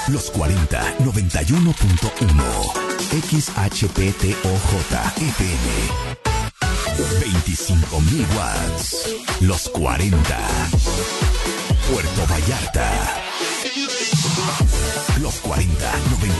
Los 40, 91.1. XHPTOJ FM. 25.000 watts. Los 40. Puerto Vallarta. Los 40,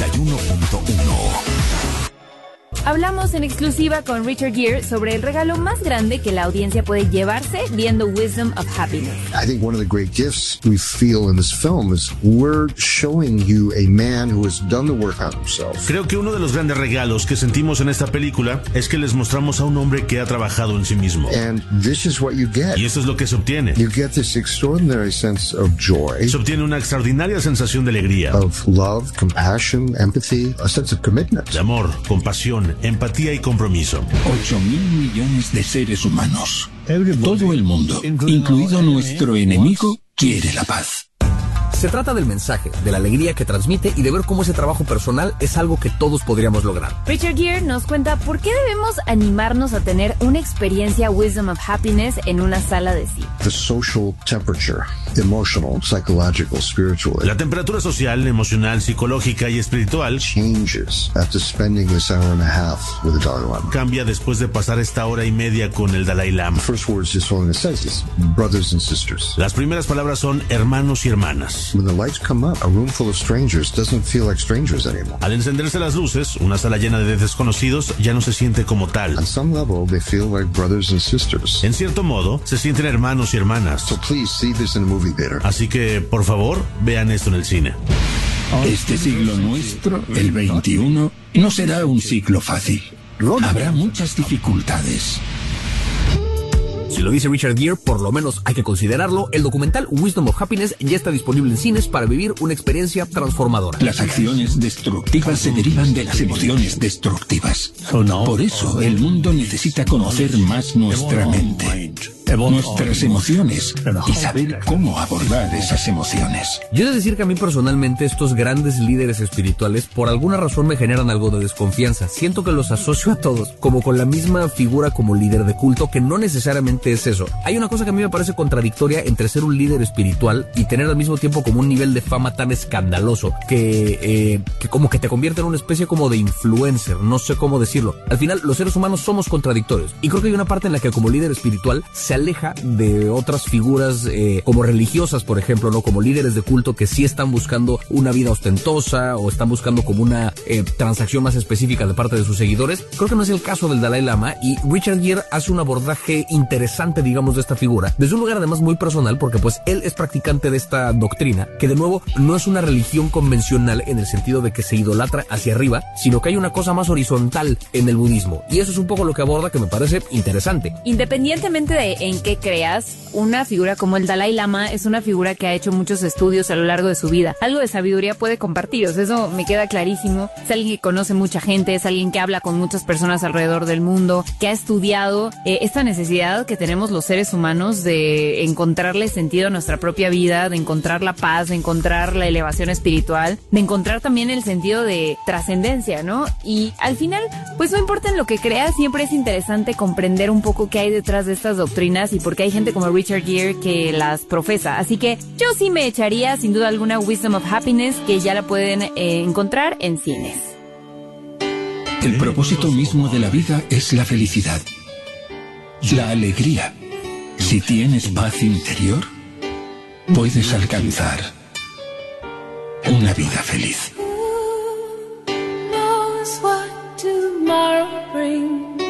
91.1. Hablamos en exclusiva con Richard Gere sobre el regalo más grande que la audiencia puede llevarse viendo Wisdom of Happiness. I think one of the great gifts we feel in this film is we're showing you a man who has done the work on himself. Creo que uno de los grandes regalos que sentimos en esta película es que les mostramos a un hombre que ha trabajado en sí mismo. And this is what you get. Y esto es lo que se obtiene. You get this extraordinary sense of joy. Se obtiene una extraordinaria sensación de alegría. Of love, compassion, empathy, a sense of commitment. De amor, compasión, empatía y compromiso. 8.000 millones de seres humanos. Todo el mundo, incluido nuestro enemigo, quiere la paz. Se trata del mensaje, de la alegría que transmite y de ver cómo ese trabajo personal es algo que todos podríamos lograr. Richard Gere nos cuenta por qué debemos animarnos a tener una experiencia Wisdom of Happiness en una sala de cine. The social temperature, emotional, psychological, spiritual. La temperatura social, emocional, psicológica y espiritual changes after spending this hour and a half with the Dalai Lama. Cambia después de pasar esta hora y media con el Dalai Lama. The first words this holiness says is brothers and sisters. Las primeras palabras son hermanos y hermanas. When the lights come up, a room full of strangers doesn't feel like strangers anymore. Al encenderse las luces, una sala llena de desconocidos ya no se siente como tal. On some level, they feel like brothers and sisters. En cierto modo, se sienten hermanos y hermanas. So please see this in a movie theater. Así que, por favor, vean esto en el cine. Este siglo nuestro, el 21, no será un siglo fácil. Habrá muchas dificultades. Si lo dice Richard Gere, por lo menos hay que considerarlo. El documental Wisdom of Happiness ya está disponible en cines para vivir una experiencia transformadora. Las acciones destructivas se derivan de las emociones destructivas. Por eso, el mundo necesita conocer más nuestra mente, nuestras emociones y saber cómo abordar esas emociones. Yo he de decir que a mí personalmente estos grandes líderes espirituales por alguna razón me generan algo de desconfianza. Siento que los asocio a todos como con la misma figura como líder de culto, que no necesariamente es eso. Hay una cosa que a mí me parece contradictoria entre ser un líder espiritual y tener al mismo tiempo como un nivel de fama tan escandaloso que como que te convierte en una especie como de influencer, no sé cómo decirlo. Al final los seres humanos somos contradictorios y creo que hay una parte en la que como líder espiritual se aleja de otras figuras como religiosas, por ejemplo, no como líderes de culto que sí están buscando una vida ostentosa o están buscando como una transacción más específica de parte de sus seguidores. Creo que no es el caso del Dalai Lama y Richard Gere hace un abordaje interesante, digamos, de esta figura desde un lugar además muy personal, porque pues él es practicante de esta doctrina que de nuevo no es una religión convencional en el sentido de que se idolatra hacia arriba, sino que hay una cosa más horizontal en el budismo y eso es un poco lo que aborda, que me parece interesante. Independientemente de en qué creas, una figura como el Dalai Lama es una figura que ha hecho muchos estudios a lo largo de su vida. Algo de sabiduría puede compartir, o sea, eso me queda clarísimo. Es alguien que conoce mucha gente, es alguien que habla con muchas personas alrededor del mundo, que ha estudiado esta necesidad que tenemos los seres humanos de encontrarle sentido a nuestra propia vida, de encontrar la paz, de encontrar la elevación espiritual, de encontrar también el sentido de trascendencia, ¿no? Y al final, pues no importa en lo que creas, siempre es interesante comprender un poco qué hay detrás de estas doctrinas y por qué hay gente como Richard Gere que las profesa. Así que yo sí me echaría sin duda alguna Wisdom of Happiness, que ya la pueden encontrar en cines. El propósito mismo de la vida es la felicidad, la alegría. Si tienes paz interior, puedes alcanzar una vida feliz. Who knows what tomorrow brings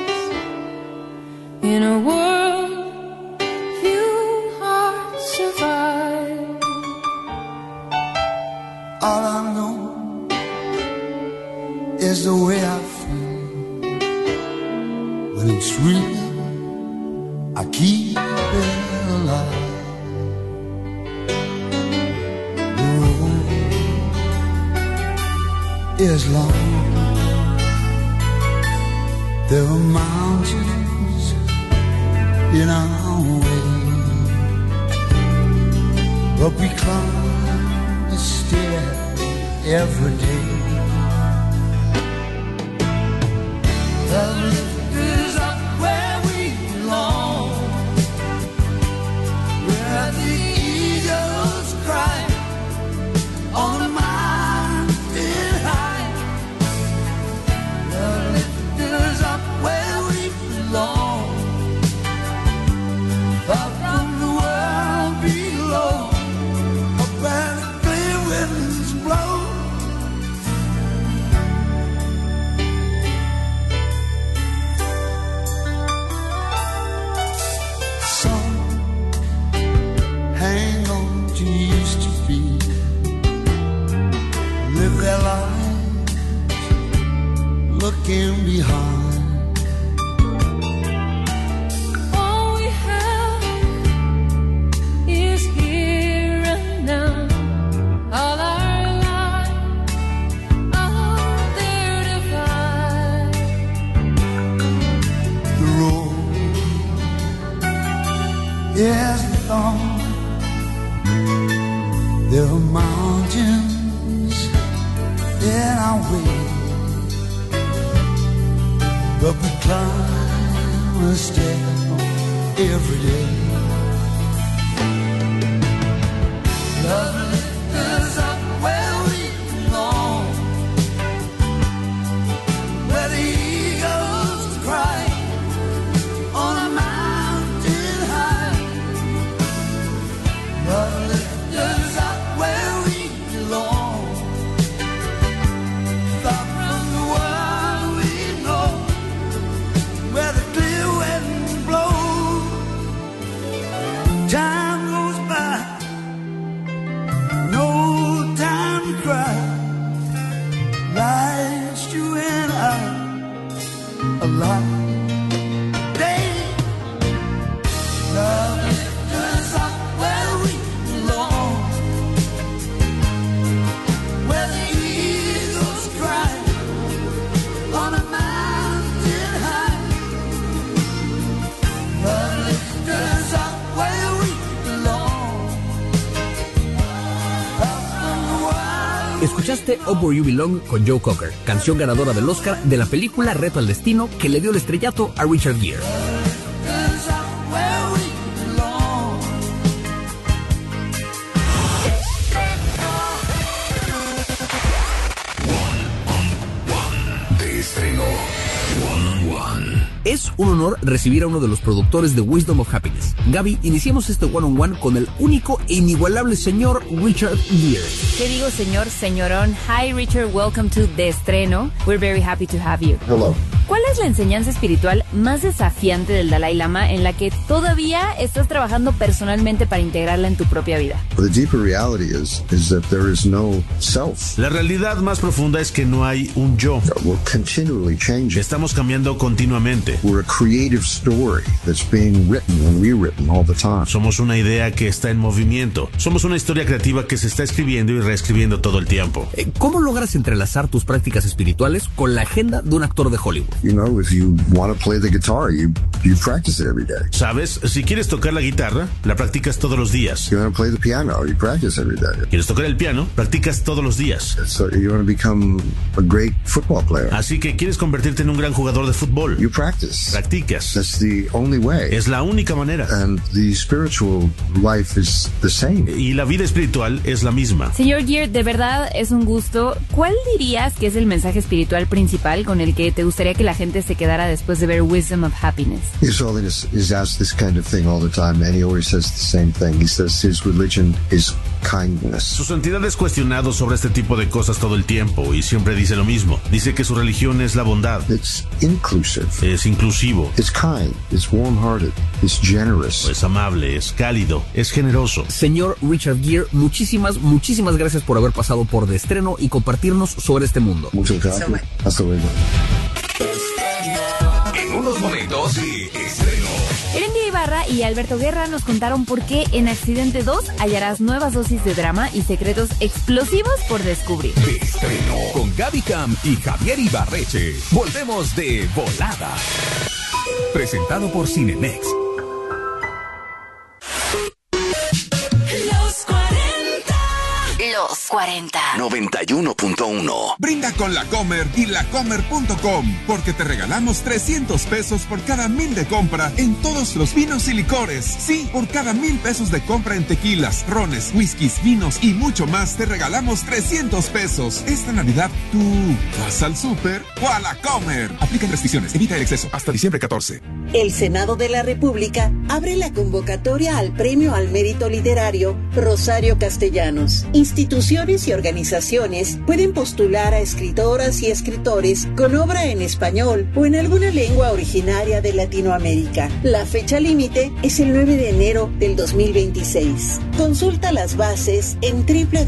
in a world few hearts survive. All I know is the way I feel when it's real. I keep it alive. The road is long. There are mountains in our way, but we climb a stair every day. The lift is up where we belong, where the eagles cry on the mountain. what you used to be. Live their lives looking behind. All we have is here and now. All our lives are there to find. The road is long. There are mountains in our way, but we climb a step every day. Love lifts us up where we belong, where the eagles cry on a mountain high. Love lifts us up where we belong, far from the world we know, where the clear wind blows. Time goes by, no time to cry. Life's you and I alive. Day, love lifts us up where we belong, where the eagles cry on a mountain high. Love lifts us up where we belong, up from the wild. Escuchaste Up Where You Belong con Joe Cocker, canción ganadora del Oscar de la película Reto al Destino, que le dio el estrellato a Richard Gere. Us up where we belong. De estreno. One on One. Es un honor recibir a uno de los productores de Wisdom of Happiness. Gaby, iniciemos este one-on-one con el único e inigualable señor Richard Gere. ¿Qué digo, señor, señorón? Hi, Richard, welcome to De Estreno. We're very happy to have you. Hello. ¿Cuál es la enseñanza espiritual más desafiante del Dalai Lama en la que todavía estás trabajando personalmente para integrarla en tu propia vida? The deeper reality is that there is no self. La realidad más profunda es que no hay un yo. We're continually changing. Estamos cambiando continuamente. We're a creative story that's being written and rewritten all the time. Somos una idea que está en movimiento. Somos una historia creativa que se está escribiendo y reescribiendo todo el tiempo. ¿Cómo logras entrelazar tus prácticas espirituales con la agenda de un actor de Hollywood? You know, if you want to play the guitar, you practice it every day. ¿Sabes? Si quieres tocar la guitarra, la practicas todos los días. You want to play the piano, you practice every day. ¿Quieres tocar el piano? Practicas todos los días. So you want to become a great football player. Así que quieres convertirte en un gran jugador de fútbol. You practice. Practicas. That's the only way. Es la única manera. And the spiritual life is the same. Y la vida espiritual es la misma. Señor Gere, de verdad es un gusto. ¿Cuál dirías que es el mensaje espiritual principal con el que te gustaría que la gente se quedara después de ver Wisdom of Happiness? His Holiness is asked this kind of thing all the time, and he always says the same thing. He says his religion is kindness. Su santidad es cuestionado sobre este tipo de cosas todo el tiempo y siempre dice lo mismo. Dice que su religión es la bondad. It's inclusive. Es inclusivo. It's kind. It's warm-hearted. It's generous. Es amable, es cálido, es generoso. Señor Richard Gere, muchísimas gracias por haber pasado por De Estreno y compartirnos sobre este mundo. Muchas gracias. Hasta luego. En unos momentos y estreno. Erendia Ibarra y Alberto Guerra nos contaron por qué en Accidente 2 hallarás nuevas dosis de drama y secretos explosivos por descubrir. De estreno. Con Gaby Cam y Javier Ibarreche. Volvemos de volada. Presentado por Cinemex. Los 40. 91.1. Brinda con La Comer y lacomer.com, porque te regalamos 300 pesos por cada 1,000 de compra en todos los vinos y licores. Sí, por cada 1,000 pesos de compra en tequilas, rones, whiskies, vinos y mucho más, te regalamos 300 pesos. Esta Navidad, ¿tú vas al súper o a La Comer? Aplican restricciones, evita el exceso. Hasta diciembre 14. El Senado de la República abre la convocatoria al Premio al Mérito Literario Rosario Castellanos, institución instituciones y organizaciones pueden postular a escritoras y escritores con obra en español o en alguna lengua originaria de Latinoamérica. La fecha límite es el 9 de enero del 2026. Consulta las bases en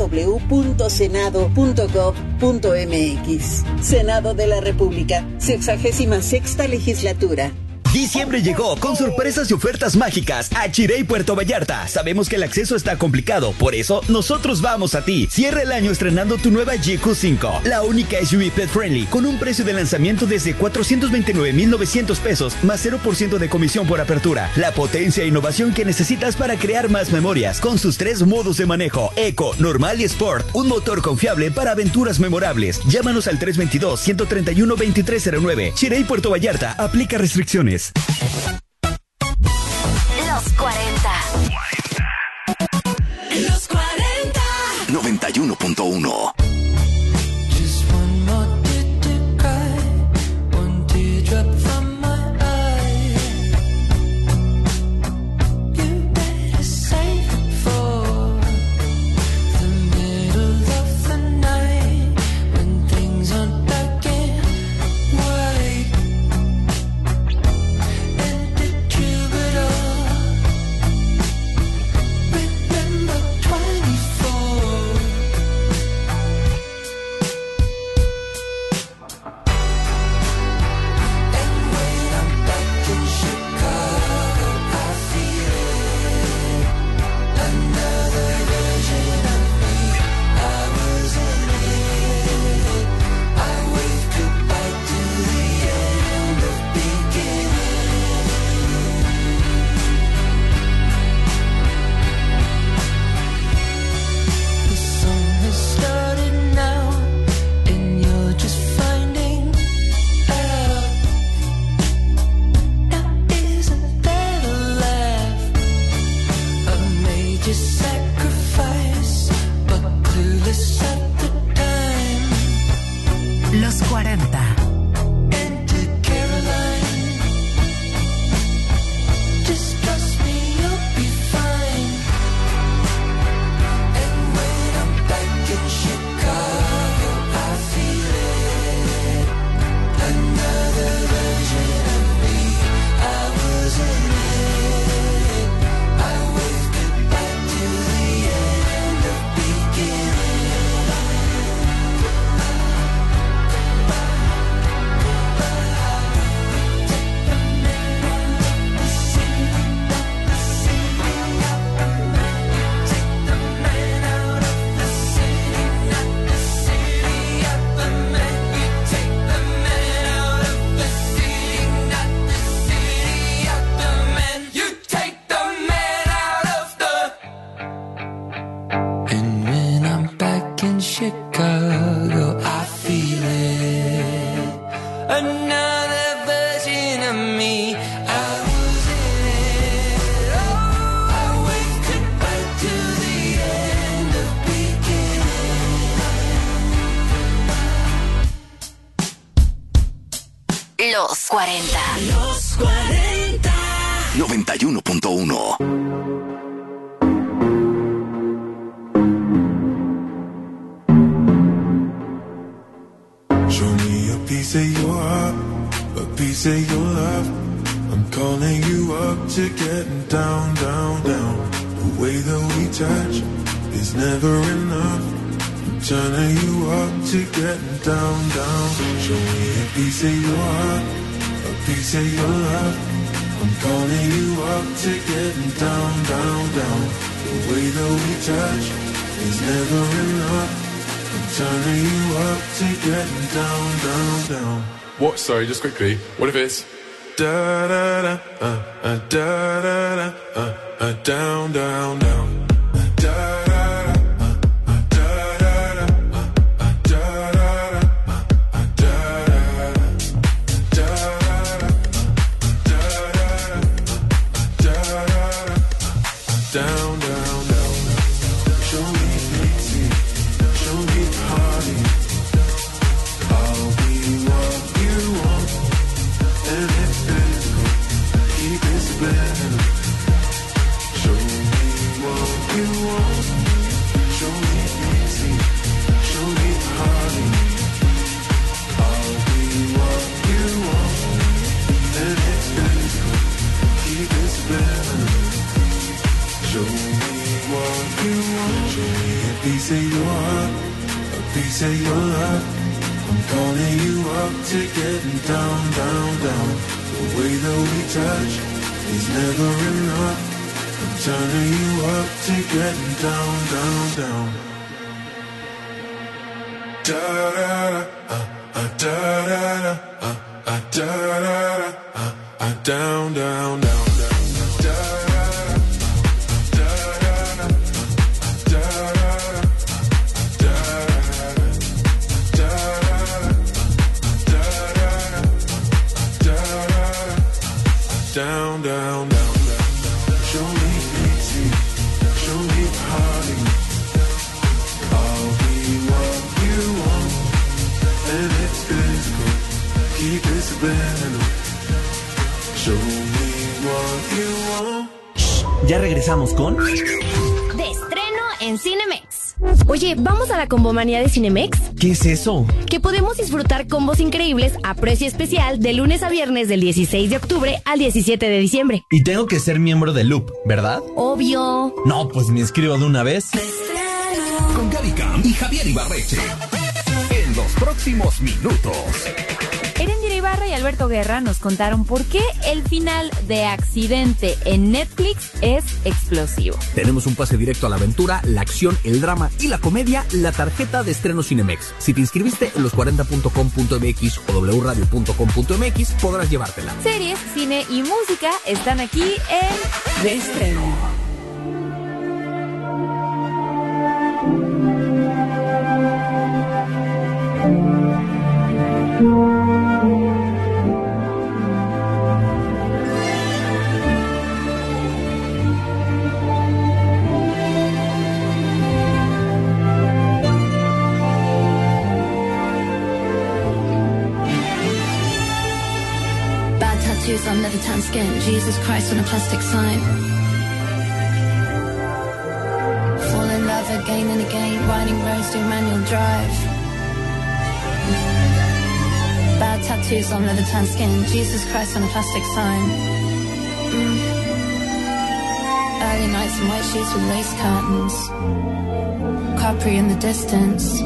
www.senado.gov.mx. Senado de la República, 66ª legislatura. Diciembre llegó con sorpresas y ofertas mágicas a Chirey Puerto Vallarta. Sabemos que el acceso está complicado, por eso nosotros vamos a ti. Cierra el año estrenando tu nueva GQ5, la única SUV pet friendly, con un precio de lanzamiento desde 429,900 pesos, más 0% de comisión por apertura. La potencia e innovación que necesitas para crear más memorias, con sus 3 modos de manejo, Eco, Normal y Sport. Un motor confiable para aventuras memorables. Llámanos al 322-131-2309. Chirey Puerto Vallarta, aplica restricciones. Los 40. Los 40. 91.1. Los 40. Chicago, I feel it. Another version of me. I was in it. Oh, I wake up back to the end of beginning. Los 40. Los 40. 91.1. Piece of your heart, a piece of your love. I'm calling you up to getting down, down, down. The way that we touch is never enough. I'm turning you up to getting down, down. Show me a piece of your heart, a piece of your love. I'm calling you up to getting down, down, down. The way that we touch is never enough. Turning you up to getting down, down, down. What? Sorry, just quickly. What if it's da da da da da da down, down, down. Down, down, down. Show me pity, show me party. I'll be what you want, and it's physical. Keep it subliminal. Show me what you want. Show me easy, show me honey. I'll be what you want, and it's physical. Keep it spinning. Show me what you want. Show me a piece of your heart, a piece of your love. I'm calling you up to getting down, down, down. The way that we touch is never enough. I'm turning you up to getting down, down, down. Da da da, da da da, da da da, down, down, down, down. Down, down, down, down. Show me easy, show me honey. I'll be what you want, and it's physical. Keep it spinning. Show me what you want. Ya regresamos con... De estreno en Cinemex. Oye, ¿vamos a la combomanía de Cinemex? ¿Qué es eso? Que podemos disfrutar combos increíbles a precio especial de lunes a viernes del 16 de octubre al 17 de diciembre. Y tengo que ser miembro de Loop, ¿verdad? Obvio. No, pues me inscribo de una vez. Con Gaby Cam y Javier Ibarreche. En los próximos minutos. Erendira Ibarra y Alberto Guerra nos contaron por qué el final de Accidente en Netflix es explosivo. Tenemos un pase directo a la aventura, la acción, el drama y la comedia, la tarjeta de estreno Cinemex. Si te inscribiste en los40.com.mx o wradio.com.mx, podrás llevártela. Series, cine y música están aquí en De Estreno. On leather tan skin, Jesus Christ on a plastic sign. Fall in love again and again, winding roads through manual drive. Bad tattoos on leather tan skin, Jesus Christ on a plastic sign. Early nights in white sheets with lace curtains, Capri in the distance.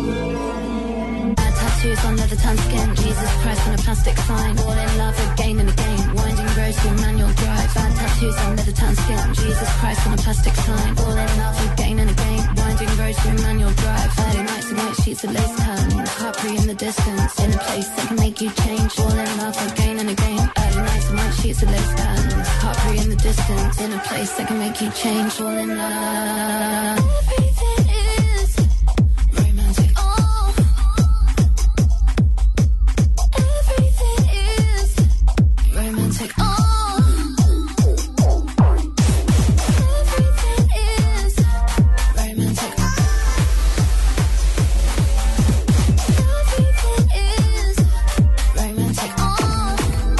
On leather tan skin, Jesus Christ on a plastic sign. All in love again and again, winding roads through manual drive. Bad tattoos on leather tan skin, Jesus Christ on a plastic sign. All in love again and again, winding roads through manual drive. Early nights and white sheets of lace curtains, Capri in the distance, in a place that can make you change. All in love again and again. Early nights and white sheets of lace curtains, Capri in the distance, in a place that can make you change. All in love. Everything is romantic. Oh. Everything is romantic. Oh. Everything is romantic. Everything is romantic. Oh.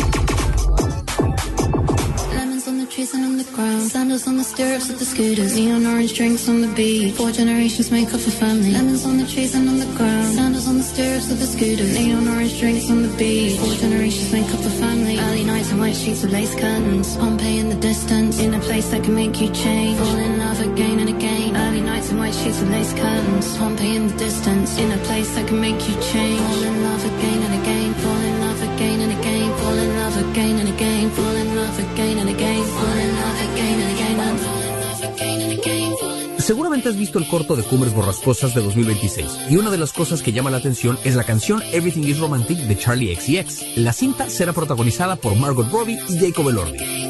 Lemons on the trees and on the ground, sandals on the stirrups of the scooters, neon orange drinks on the beach. 4 generations make up a family. Lemons on the trees and on the ground, sandals on the stirrups of the scooters, neon orange drinks on the beach. 4 generations make up a family. Early nights and white sheets of lace curtains, Pompeii in the distance, in a place that can make you change. Fall in love again and again. Early nights and white sheets of lace curtains, Pompeii in the distance, in a place that can make you change. Fall in love again and again. Fall in love again and again. Fall in love again and again. Fall in love again and again. Fall in love again and again. Fall in love again and again. Seguramente has visto el corto de Cumbres Borrascosas de 2026, y una de las cosas que llama la atención es la canción Everything is Romantic de Charlie XCX. La cinta será protagonizada por Margot Robbie y Jacob Elordi.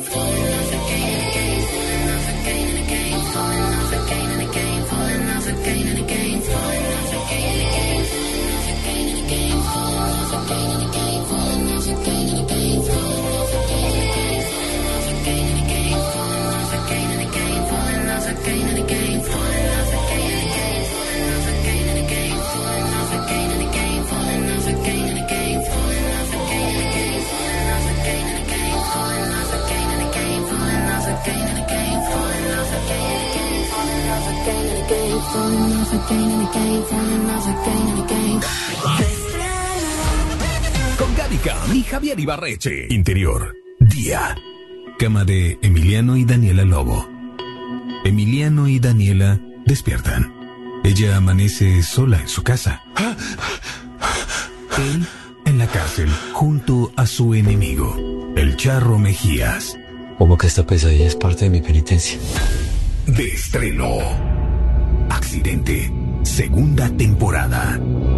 falling off again and again, falling off again and again. Con Gaby Cam y Javier Ibarreche. Interior, día. Cama de Emiliano y Daniela Lobo. Emiliano y Daniela despiertan. Ella amanece sola en su casa. Él en la cárcel, junto a su enemigo, el Charro Mejías. Como que esta pesadilla es parte de mi penitencia. De estreno. Accidente, segunda temporada.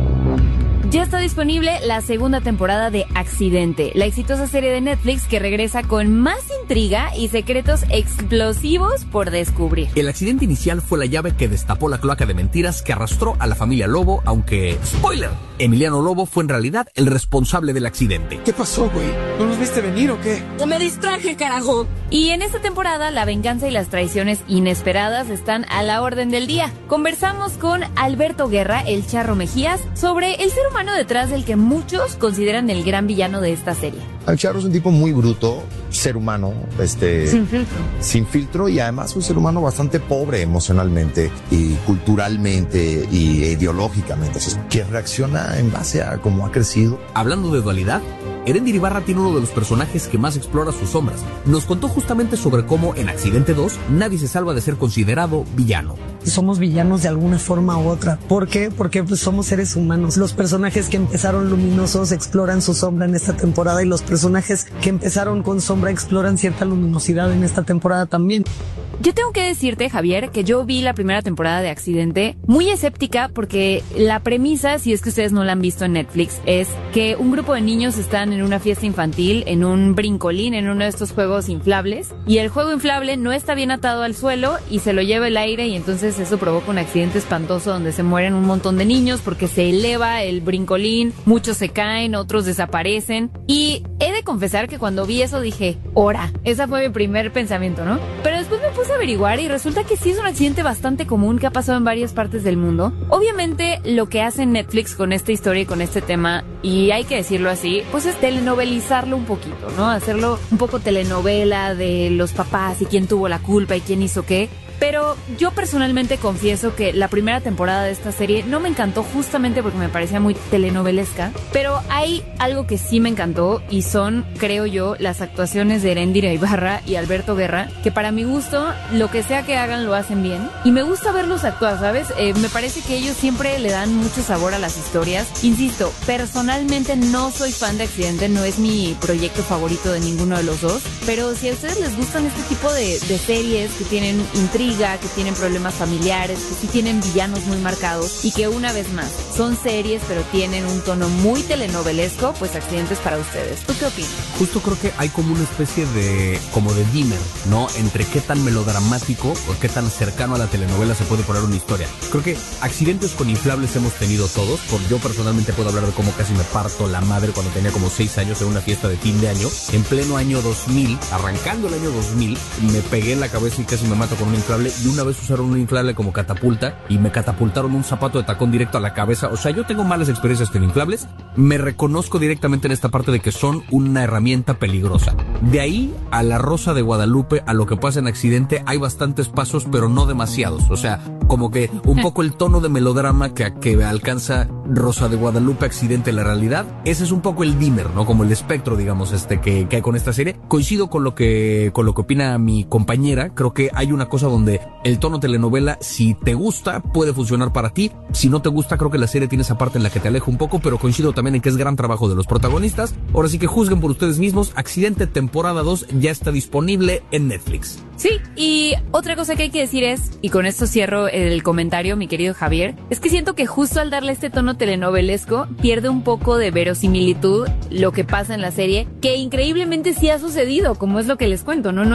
Ya está disponible la segunda temporada de Accidente, la exitosa serie de Netflix que regresa con más intriga y secretos explosivos por descubrir. El accidente inicial fue la llave que destapó la cloaca de mentiras que arrastró a la familia Lobo, aunque, spoiler, Emiliano Lobo fue en realidad el responsable del accidente. ¿Qué pasó, güey? ¿No nos viste venir o qué? Me distraje, carajo. Y en esta temporada, la venganza y las traiciones inesperadas están a la orden del día. Conversamos con Alberto Guerra, el Charro Mejías, sobre el ser humano detrás del que muchos consideran el gran villano de esta serie. El Charro es un tipo muy bruto, ser humano, sin filtro. Sin filtro, y además un ser humano bastante pobre emocionalmente y culturalmente y ideológicamente, que reacciona en base a cómo ha crecido. Hablando de dualidad, Erendir Ibarra tiene uno de los personajes que más explora sus sombras. Nos contó justamente sobre cómo en Accidente 2 nadie se salva de ser considerado villano. Somos villanos de alguna forma u otra. ¿Por qué? Porque pues, somos seres humanos. Los personajes que empezaron luminosos exploran su sombra en esta temporada y los personajes que empezaron con sombra exploran cierta luminosidad en esta temporada también. Yo tengo que decirte, Javier, que yo vi la primera temporada de Accidente muy escéptica porque la premisa, si es que ustedes no la han visto en Netflix, es que un grupo de niños están en una fiesta infantil, en un brincolín, en uno de estos juegos inflables, y el juego inflable no está bien atado al suelo y se lo lleva el aire, y entonces eso provoca un accidente espantoso donde se mueren un montón de niños porque se eleva el brincolín, muchos se caen, otros desaparecen, y he de confesar que cuando vi eso dije, ¡ora! Ese fue mi primer pensamiento, ¿no? Pero después me puse a averiguar y resulta que sí es un accidente bastante común que ha pasado en varias partes del mundo. Obviamente lo que hace Netflix con esta historia y con este tema, y hay que decirlo así, pues es telenovelizarlo un poquito, ¿no? Hacerlo un poco telenovela de los papás y quién tuvo la culpa y quién hizo qué. Pero yo personalmente confieso que la primera temporada de esta serie no me encantó justamente porque me parecía muy telenovelesca, pero hay algo que sí me encantó y son, creo yo, las actuaciones de Erendir Ibarra y Alberto Guerra, que para mi gusto, lo que sea que hagan lo hacen bien y me gusta verlos actuar, ¿sabes? Me parece que ellos siempre le dan mucho sabor a las historias. Insisto, personalmente no soy fan de Accidente, no es mi proyecto favorito de ninguno de los dos, pero si a ustedes les gustan este tipo de series que tienen intriga, que tienen problemas familiares, que sí tienen villanos muy marcados y que una vez más son series pero tienen un tono muy telenovelesco, pues Accidentes para ustedes. ¿Tú qué opinas? Justo creo que hay como una especie de dimmer, ¿no? Entre qué tan melodramático o qué tan cercano a la telenovela se puede poner una historia. Creo que accidentes con inflables hemos tenido todos. Yo personalmente puedo hablar de cómo casi me parto la madre cuando tenía como 6 años en una fiesta de fin de año. En pleno año 2000, arrancando el año 2000, me pegué en la cabeza y casi me mato con un inflable, y una vez usaron un inflable como catapulta y me catapultaron un zapato de tacón directo a la cabeza. O sea, yo tengo malas experiencias con inflables. Me reconozco directamente en esta parte de que son una herramienta peligrosa. De ahí a La Rosa de Guadalupe, a lo que pasa en Accidente, hay bastantes pasos, pero no demasiados. O sea, como que un poco el tono de melodrama que alcanza Rosa de Guadalupe, Accidente, la realidad, ese es un poco el dimmer, ¿no? Como el espectro, digamos, que hay con esta serie. Coincido con lo que opina mi compañera. Creo que hay una cosa donde el tono telenovela, si te gusta, puede funcionar para ti. Si no te gusta, creo que la serie tiene esa parte en la que te aleja un poco, pero coincido también en que es gran trabajo de los protagonistas. Ahora sí que juzguen por ustedes mismos. Accidente temporada 2 ya está disponible en Netflix. Sí, y otra cosa que hay que decir es, y con esto cierro el comentario, mi querido Javier, es que siento que justo al darle este tono telenovelesco, pierde un poco de verosimilitud lo que pasa en la serie, que increíblemente sí ha sucedido, como es lo que les cuento, ¿no?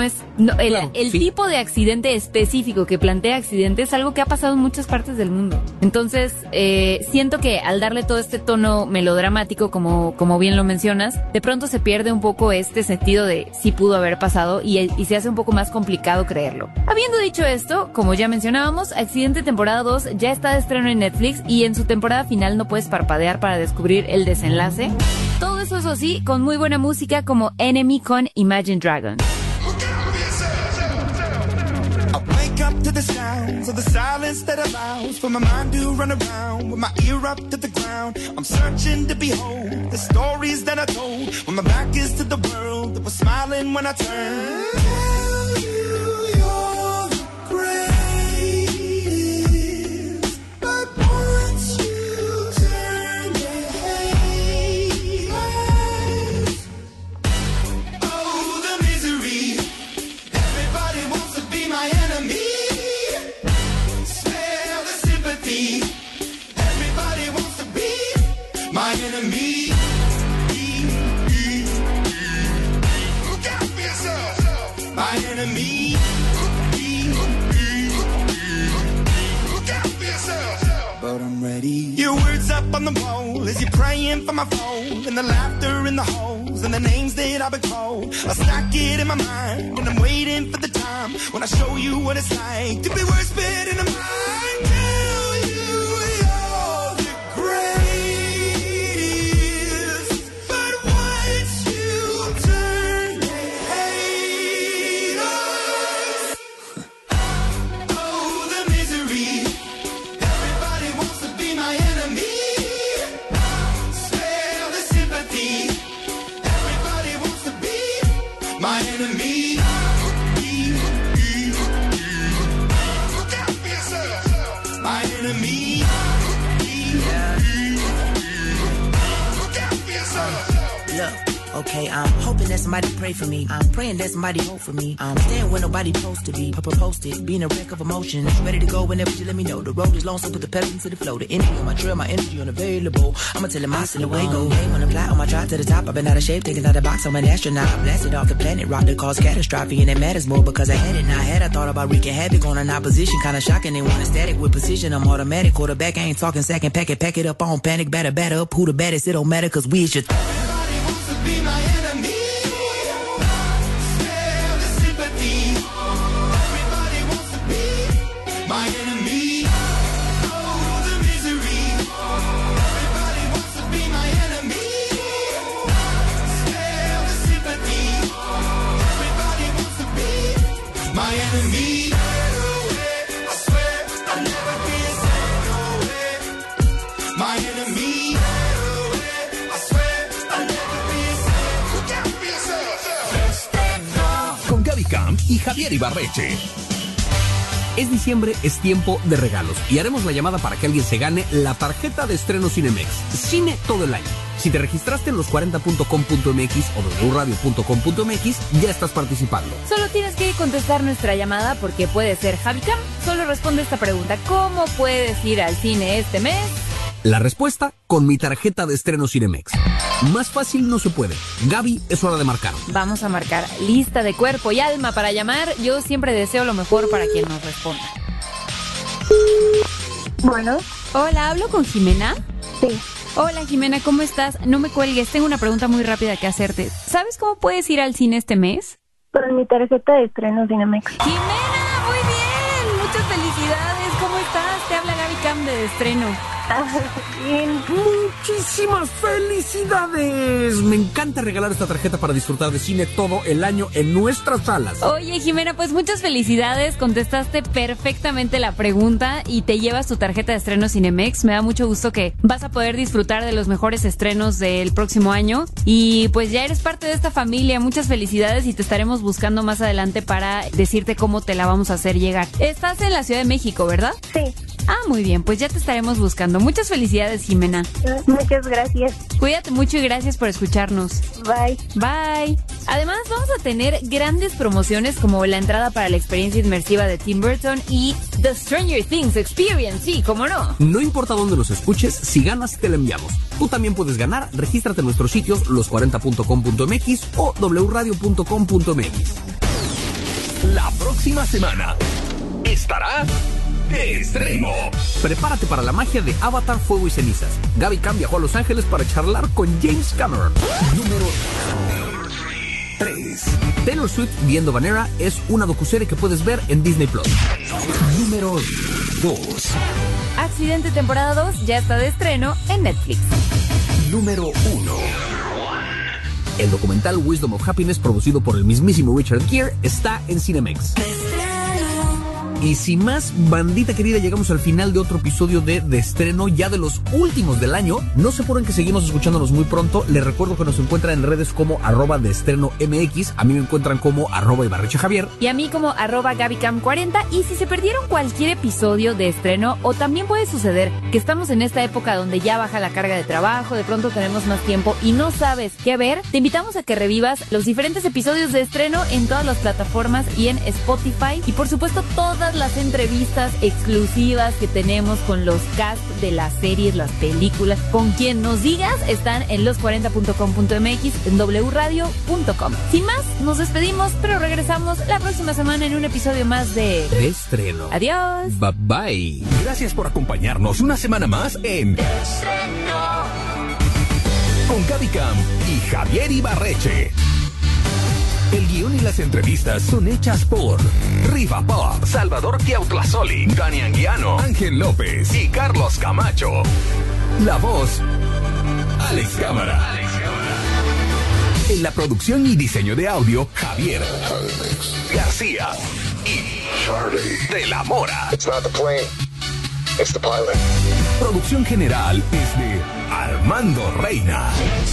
El tipo de accidente específico que plantea Accidente es algo que ha pasado en muchas partes del mundo. Entonces, siento que al darle todo este tono melodramático, como bien lo mencionas, de pronto se pierde un poco este sentido de sí pudo haber pasado y se hace un poco más complicado creerlo. Habiendo dicho esto, como ya mencionábamos, Accidente temporada 2 ya está de estreno en Netflix y en su temporada final no puedes parpadear para descubrir el desenlace. Todo eso sí, con muy buena música como Enemy con Imagine Dragons. Up to the sky. sounds of the silence that allows for my mind to run around with my ear up to the ground. I'm searching to behold the stories that I told when my back is to the world that was smiling when I turned. Tell you you're the greatest, but once you turn the haters, oh, the misery. Everybody wants to be my enemy. Smell the sympathy. Everybody wants to be my enemy. Look out for yourself. My enemy. Look out for yourself. But I'm ready. Your words up on the wall as you're praying for my phone, and the laughter in the holes and the names that I've been called. I stack it in my mind and I'm waiting for the time when I show you what it's like to be worse fit in a mind. Tell you you're the greatest, but once you turn the haters, oh, the misery. Everybody wants to be my enemy. Spare the sympathy. Everybody wants to be my enemy. Look out for yourself. My enemy. Look out for yourself. Look, okay, I'm hoping that somebody pray for me. I'm praying that somebody hope for me. I'm staying where nobody supposed to be. Posted, being a wreck of emotions. Ready to go whenever you let me know. The road is long, so put the pedal into the flow. The energy on my trail, my energy unavailable. I'ma tell him I still away go. Hey, when I fly on my drive to the top, I've been out of shape, taking out the box. I'm an astronaut. I blasted off the planet, rock that caused catastrophe, and it matters more because I had it. Now I thought about wreaking havoc on an opposition, kinda shocking. They want a static with precision. I'm automatic. Quarterback, I ain't talking second. Pack it up on panic. Batter up. Who the baddest? It don't matter, cause we is just. Be my enemy. Spare the sympathy. Everybody wants to be my enemy. Oh, the misery. Everybody wants to be my enemy. Spare the sympathy. Everybody wants to be my enemy. I swear I'll never be a no way. My enemy. I swear I'll never be. Con Gaby Camp y Javier Ibarreche. Es diciembre, es tiempo de regalos y haremos la llamada para que alguien se gane la tarjeta de estreno Cinemex. Cine todo el año. Si te registraste en los40.com.mx o wradio.com.mx, ya estás participando. Solo tienes que contestar nuestra llamada porque puede ser Javi Camp. Solo responde esta pregunta: ¿cómo puedes ir al cine este mes? La respuesta con mi tarjeta de estreno Cinemex. Más fácil no se puede. Gaby, es hora de marcar. Vamos a marcar lista de cuerpo y alma para llamar. Yo siempre deseo lo mejor para quien nos responda. Bueno. Hola, ¿hablo con Jimena? Sí. Hola Jimena, ¿cómo estás? No me cuelgues, tengo una pregunta muy rápida que hacerte. ¿Sabes cómo puedes ir al cine este mes? Con mi tarjeta de estreno Cinemex. ¡Jimena, muy bien! ¡Muchas felicidades! ¿Cómo estás? Te habla Gaby Camp de Estreno. Bien. ¡Muchísimas felicidades! Me encanta regalar esta tarjeta para disfrutar de cine todo el año en nuestras salas. Oye, Jimena, pues muchas felicidades. Contestaste perfectamente la pregunta y te llevas tu tarjeta de estreno Cinemex. Me da mucho gusto que vas a poder disfrutar de los mejores estrenos del próximo año. Y pues ya eres parte de esta familia. Muchas felicidades y te estaremos buscando más adelante para decirte cómo te la vamos a hacer llegar. Estás en la Ciudad de México, ¿verdad? Sí. Ah, muy bien, pues ya te estaremos buscando. Muchas felicidades, Jimena. Muchas gracias. Cuídate mucho y gracias por escucharnos. Bye. Bye. Además, vamos a tener grandes promociones como la entrada para la experiencia inmersiva de Tim Burton y The Stranger Things Experience, sí, cómo no. No importa dónde los escuches, si ganas te la enviamos. Tú también puedes ganar, regístrate en nuestros sitios los40.com.mx o wradio.com.mx. La próxima semana estará de estreno. Prepárate para la magia de Avatar, Fuego y Cenizas. Gaby Camp viajó a Los Ángeles para charlar con James Cameron. Número 3. Taylor Swift viendo Vanera es una docuserie que puedes ver en Disney Plus. Número 2. Accidente temporada 2 ya está de estreno en Netflix. Número 1. El documental Wisdom of Happiness, producido por el mismísimo Richard Gere, está en Cinemex. Y sin más, bandita querida, llegamos al final de otro episodio de Estreno, ya de los últimos del año. No se apuren que seguimos escuchándonos muy pronto. Les recuerdo que nos encuentran en redes como @deestrenomx. A mí me encuentran como @ibarrechejavier. Y a mí como @gabicam40. Y si se perdieron cualquier episodio de Estreno, o también puede suceder que estamos en esta época donde ya baja la carga de trabajo, de pronto tenemos más tiempo y no sabes qué ver, te invitamos a que revivas los diferentes episodios de Estreno en todas las plataformas y en Spotify. Y por supuesto todas las entrevistas exclusivas que tenemos con los cast de las series, las películas, con quien nos digas, están en los40.com.mx, en wradio.com. Sin más, nos despedimos, pero regresamos la próxima semana en un episodio más de Estreno. Adiós. Bye bye. Gracias por acompañarnos una semana más en Estreno. Con Gaby Cam y Javier Ibarreche. El guión y las entrevistas son hechas por Riva Pop, Salvador Tiautlazoli, Dani Anguiano, Ángel López y Carlos Camacho. La voz, Alex Cámara. En la producción y diseño de audio, Javier García y Charlie de la Mora. It's not the plane, it's the pilot. Producción general es de Armando Reina.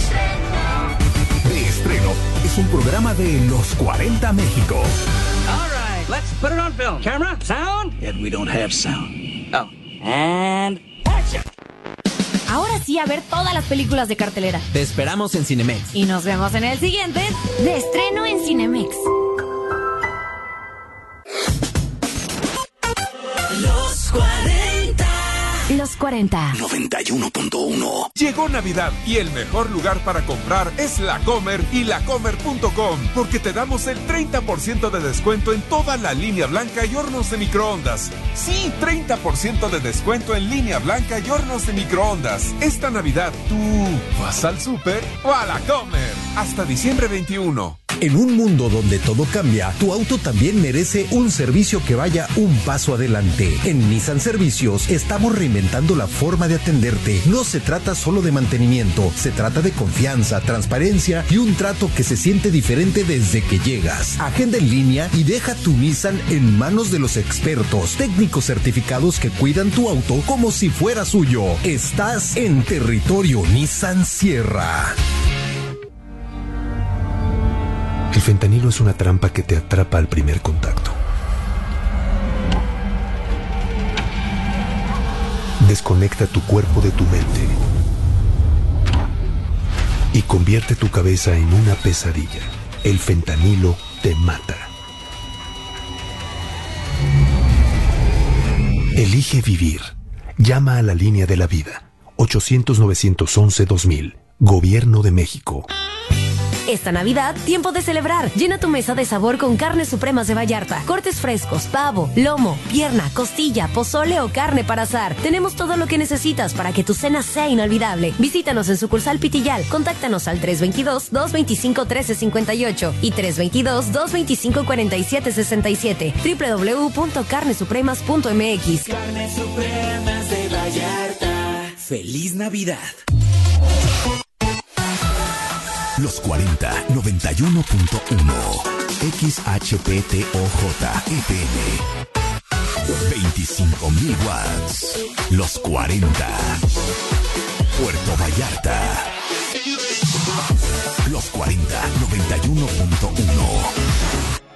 De Estreno es un programa de Los 40 México. All right, let's put it on film. Camera, sound? Yet we don't have sound. Oh, and action. Ahora sí, a ver todas las películas de cartelera. Te esperamos en Cinemex. Y nos vemos en el siguiente de Estreno en Cinemex. Los 40. Los 40. 91.1. Llegó Navidad y el mejor lugar para comprar es La Comer y lacomer.com, porque te damos el 30% de descuento en toda la línea blanca y hornos de microondas. Sí, 30% de descuento en línea blanca y hornos de microondas. Esta Navidad, ¿tú vas al súper o a La Comer? Hasta diciembre 21. En un mundo donde todo cambia, tu auto también merece un servicio que vaya un paso adelante. En Nissan Servicios estamos reinventando la forma de atenderte. No se trata solo de mantenimiento, se trata de confianza, transparencia y un trato que se siente diferente desde que llegas. Agenda en línea y deja tu Nissan en manos de los expertos, técnicos certificados que cuidan tu auto como si fuera suyo. Estás en territorio Nissan Sierra. El fentanilo es una trampa que te atrapa al primer contacto. Desconecta tu cuerpo de tu mente y convierte tu cabeza en una pesadilla. El fentanilo te mata. Elige vivir. Llama a la línea de la vida. 800-911-2000. Gobierno de México. Esta Navidad, tiempo de celebrar. Llena tu mesa de sabor con carnes supremas de Vallarta. Cortes frescos, pavo, lomo, pierna, costilla, pozole o carne para asar. Tenemos todo lo que necesitas para que tu cena sea inolvidable. Visítanos en sucursal Pitillal. Contáctanos al 322-225-1358 y 322-225-4767. www.carnesupremas.mx. Carnes Supremas de Vallarta. ¡Feliz Navidad! Los 40, 91.1. XHPTOJ FM. 25,000 watts. Los 40. Puerto Vallarta. Los 40, 91.1.